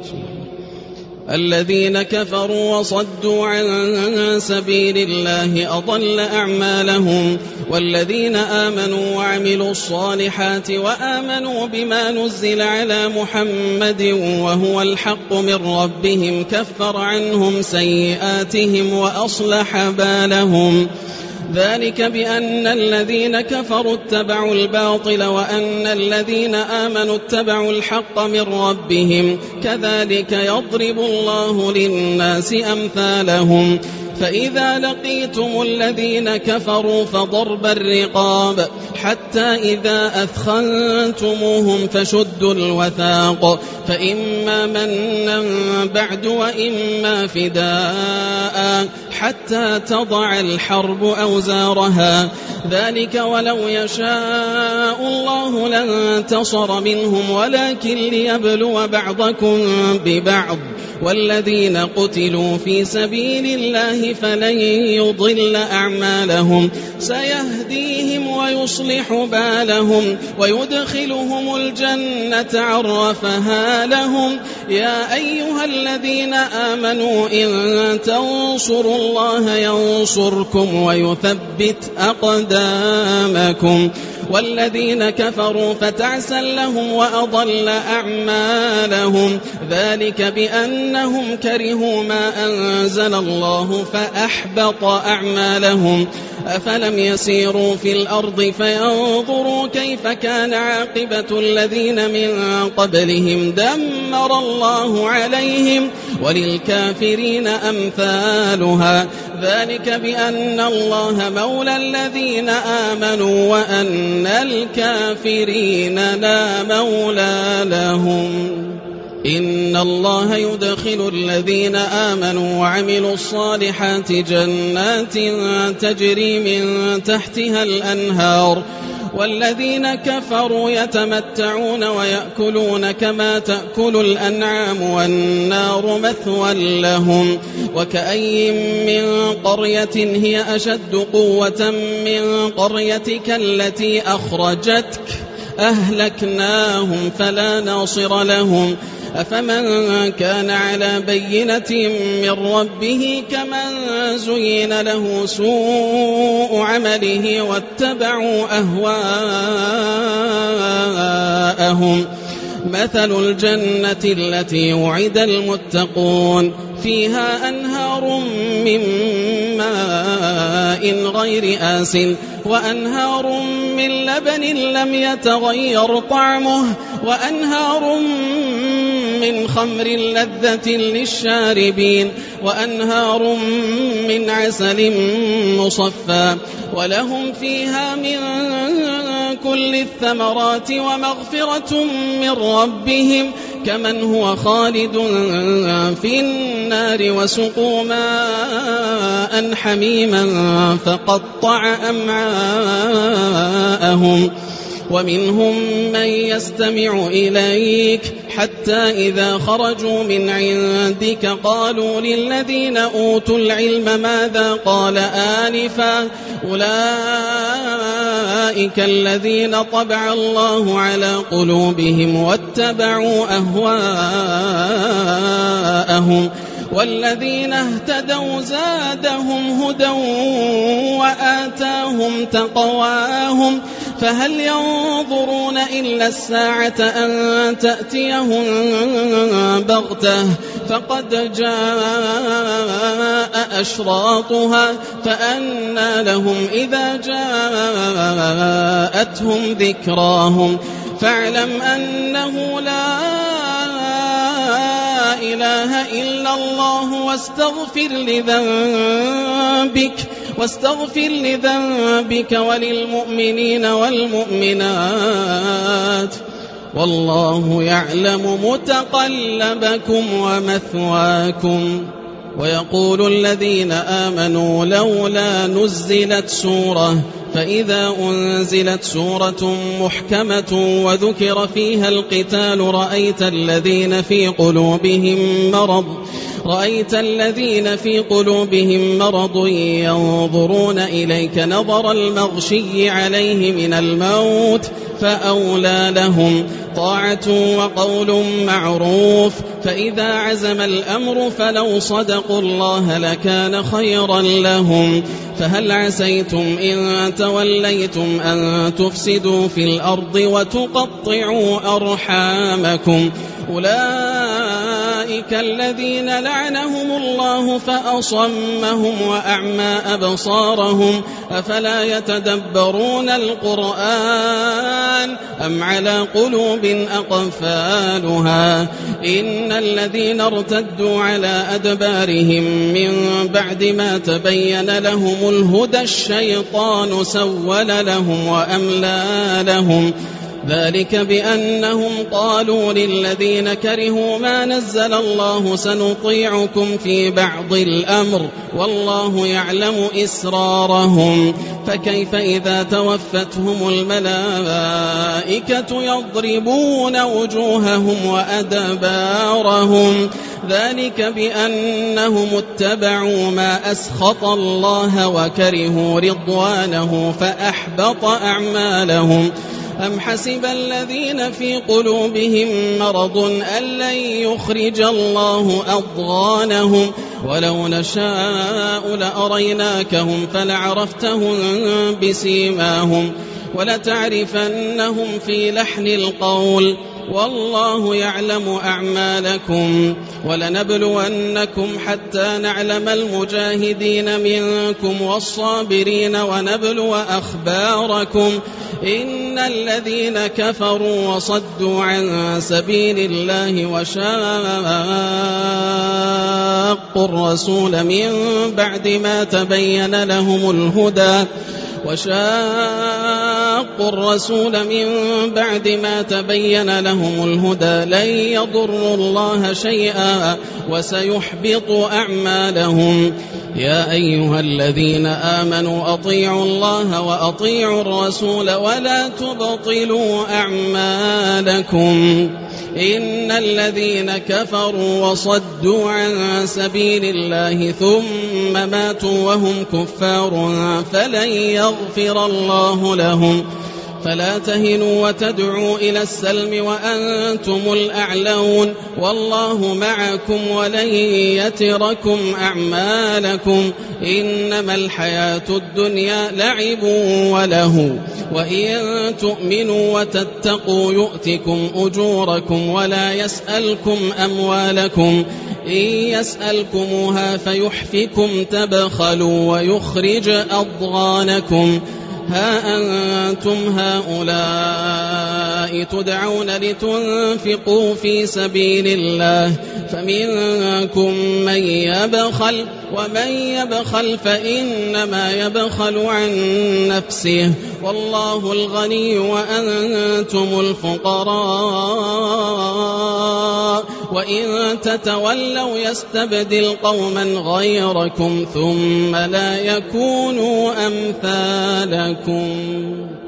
الذين كفروا وصدوا عن سبيل الله أضل أعمالهم. والذين آمنوا وعملوا الصالحات وآمنوا بما نزل على محمد وهو الحق من ربهم كفر عنهم سيئاتهم وأصلح بالهم. ذلك بأن الذين كفروا اتبعوا الباطل وأن الذين آمنوا اتبعوا الحق من ربهم كذلك يضرب الله للناس أمثالهم. فإذا لقيتم الذين كفروا فضرب الرقاب حتى إذا أثخنتموهم فشدوا الوثاق فإما منا بعد وإما فداء حتى تضع الحرب أوزارها. ذلك ولو يشاء الله لانتصر منهم ولكن ليبلو بعضكم ببعض. والذين قتلوا في سبيل الله فلن يضل أعمالهم سيهديهم ويصلح بالهم ويدخلهم الجنة عرفها لهم. يا أيها الذين آمنوا إن تنصروا الله ينصركم ويثبت أقدامكم. والذين كفروا فتعسا لهم وأضل أعمالهم. ذلك بأنهم كرهوا ما أنزل الله فأحبط أعمالهم. أفلم يسيروا في الأرض فينظروا كيف كان عاقبة الذين من قبلهم دمر الله عليهم وللكافرين أمثالها. ذلك بأن الله مولى الذين آمنوا وأن الكافرين لا مولى لهم. إن الله يدخل الذين آمنوا وعملوا الصالحات جنات تجري من تحتها الأنهار والذين كفروا يتمتعون ويأكلون كما تأكل الأنعام والنار مثوى لهم. وكأي من قرية هي أشد قوة من قريتك التي أخرجتك أهلكناهم فلا ناصر لهم. أفمن كان على بينة من ربه كمن زين له سوء عمله واتبعوا أهواءهم. مثل الجنة التي وعد المتقون فيها أنهار من ماء غير آسٍ وأنهار من لبن لم يتغير طعمه وأنهار من خمر لذة للشاربين وأنهار من عسل مصفى ولهم فيها من كل الثمرات ومغفرة من ربهم كمن هو خالد في النار وسقوا ماء حميما فقطع أمعاءهم. ومنهم من يستمع إليك حتى إذا خرجوا من عندك قالوا للذين أوتوا العلم ماذا قال آنفا أولئك الذين طبع الله على قلوبهم واتبعوا أهواءهم. والذين اهتدوا زادهم هدى وآتاهم تقواهم فهل ينظرون إلا الساعة أن تأتيهم بغتة فقد جاء أشراطها فأنى لهم إذا جاءتهم ذكراهم. فاعلم أنه لا إله إلا الله واستغفر لذنبك وللمؤمنين والمؤمنات والله يعلم متقلبكم ومثواكم. ويقول الذين آمنوا لولا نزلت سورة فإذا أنزلت سورة محكمة وذكر فيها القتال رأيت الذين في قلوبهم مرض رأيت الذين في قلوبهم مرض ينظرون إليك نظر المغشي عليه من الموت فأولى لهم طاعة وقول معروف فإذا عزم الأمر فلو صدقوا الله لكان خيرا لهم فهل عسيتم إن توليتم أن تفسدوا في الأرض وتقطعوا أرحامكم أولئك الذين لعنهم الله فأصمهم وأعمى أبصارهم أفلا يتدبرون القرآن أم على قلوب أقفالها إن الذين ارتدوا على أدبارهم من بعد ما تبين لهم الهدى الشيطان سول لهم وأملى لهم ذلك بأنهم قالوا للذين كرهوا ما نزل الله سنطيعكم في بعض الأمر والله يعلم إسرارهم فكيف إذا توفتهم الملائكة يضربون وجوههم وأدبارهم ذلك بأنهم اتبعوا ما أسخط الله وكرهوا رضوانه فأحبط أعمالهم أم حسب الذين في قلوبهم مرض أن لن يخرج الله أضغانهم ولو نشاء لأريناكهم فلعرفتهم بسيماهم ولتعرفنهم في لحن القول والله يعلم أعمالكم ولنبلونكم حتى نعلم المجاهدين منكم والصابرين ونبلو أخباركم إن الذين كفروا وصدوا عن سبيل الله وشاقوا الرسول من بعد ما تبين لهم الهدى لن يضروا الله شيئا وسيحبط أعمالهم يا أيها الذين آمنوا أطيعوا الله وأطيعوا الرسول ولا تبطلوا أعمالكم إن الذين كفروا وصدوا عن سبيل الله ثم ماتوا وهم كفار فلن يغفر الله لهم فلا تهنوا وتدعوا إلى السلم وأنتم الأعلون والله معكم ولن يتركم أعمالكم إنما الحياة الدنيا لعب وله وإن تؤمنوا وتتقوا يؤتكم أجوركم ولا يسألكم أموالكم إن يسألكموها فيحفكم تبخلوا ويخرج أضغانكم ها أنتم هؤلاء تدعون لتنفقوا في سبيل الله فمنكم من يبخل ومن يبخل فإنما يبخل عن نفسه والله الغني وأنتم الفقراء وإن تتولوا يستبدل قوما غيركم ثم لا يكونوا أمثالكم